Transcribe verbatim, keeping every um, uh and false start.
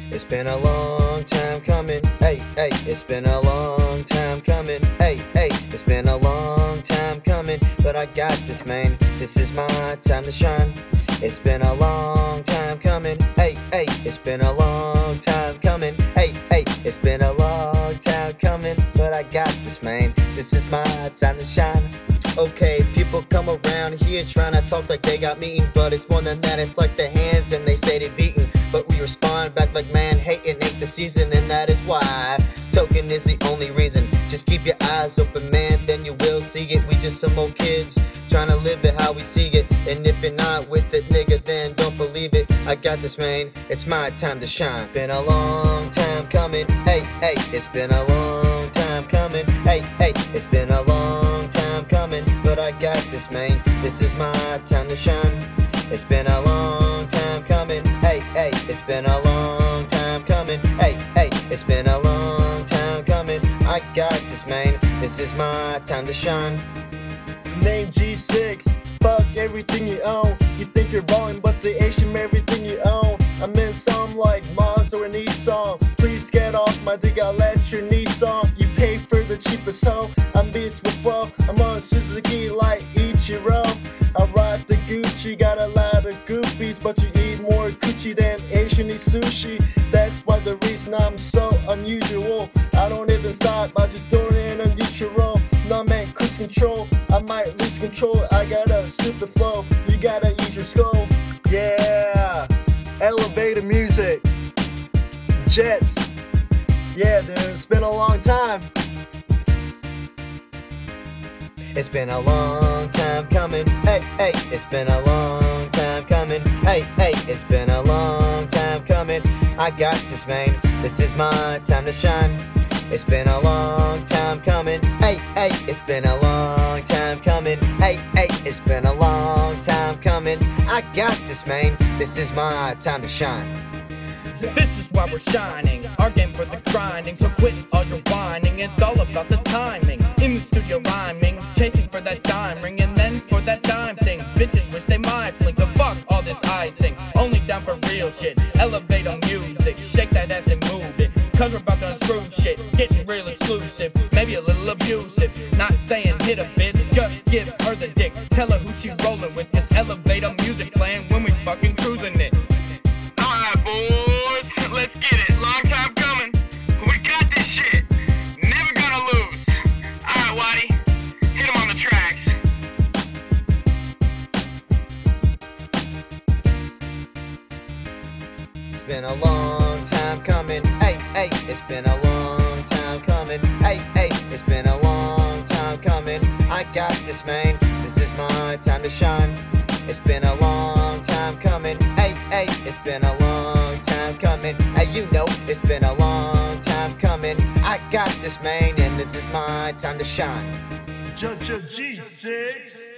It's been a long time coming, hey, hey. It's been a long time coming, hey, hey. It's been a long time coming, but I got this, man. This is my time to shine. It's been a long time coming, hey, hey. It's been a long time coming, hey, hey. It's been a long time coming, but I got this, man. This is my time to shine. Okay, people come around here trying to talk like they got meeting, but it's more than that. It's like the hands and they say they beating, but we respond back like, man, hating ain't the season, and that is why token is the only reason. Just keep your eyes open, man, then you will see it. We just some old kids trying to live it how we see it, and if you're not with it, nigga, then don't believe it. I got this, man, it's my time to shine. Been a long time coming, hey, hey. It's been a long time coming, hey, hey. It's been a long time coming, but I got this, man. This is my time to shine. It's been a long time coming, hey, hey. It's been a long time coming, hey, hey. It's been a long time coming. I got this, man. This is my time to shine. Name G six, fuck everything you own. You think you're balling, but they Asian everything you own. I'm in some like Maz or a Nissan. Please get off my dick, I'll let your Nissan. You pay for the cheapest hoe. I'm beast with flow. I'm on Suzuki like Ichiro. I ride the Gucci, got a lot of goofies, but you eat more coochie than Asian eat sushi. That's why the reason I'm so unusual. I don't even stop, I just throw it in a neutral. No man, cruise control. I might lose control. I got a stupid flow. You gotta use your skull. Yeah, elevator music, Jets. Yeah, dude, it's been a long time. It's been a long time coming, hey, hey. It's been a long time coming, hey, hey. It's been a long time coming. I got this, man. This is my time to shine. It's been a long time coming, hey, hey. It's been a long time coming, hey, hey. It's been a long time coming. I got this, man. This is my time to shine. This is why we're shining, our game for the grinding. So quit all your whining, it's all about the timing. In the studio rhyming, chasing for that dime ring, and then for that dime thing. Bitches wish they might fling, so fuck all this icing. Only down for real shit, elevate on music. Shake that ass and move it, cause we're about to unscrew shit. Getting real exclusive, maybe a little abusive. Not saying hit a bitch, just give her the dick. Tell her who she rolling with, it's elevate on music playing when we fucking cruising it. Alright, boys, let's get it. Long time coming. We got this shit. Never gonna lose. Alright, Whitey, hit him on the tracks. It's been a long time coming, hey, hey. It's been a long time coming, hey, hey. It's been a long time coming. I got this, man. This is my time to shine. It's been a long time coming, hey, hey. It's been a long time coming, hey, you know. It's been a long time coming. I got this, man, and this is my time to shine. J J G six.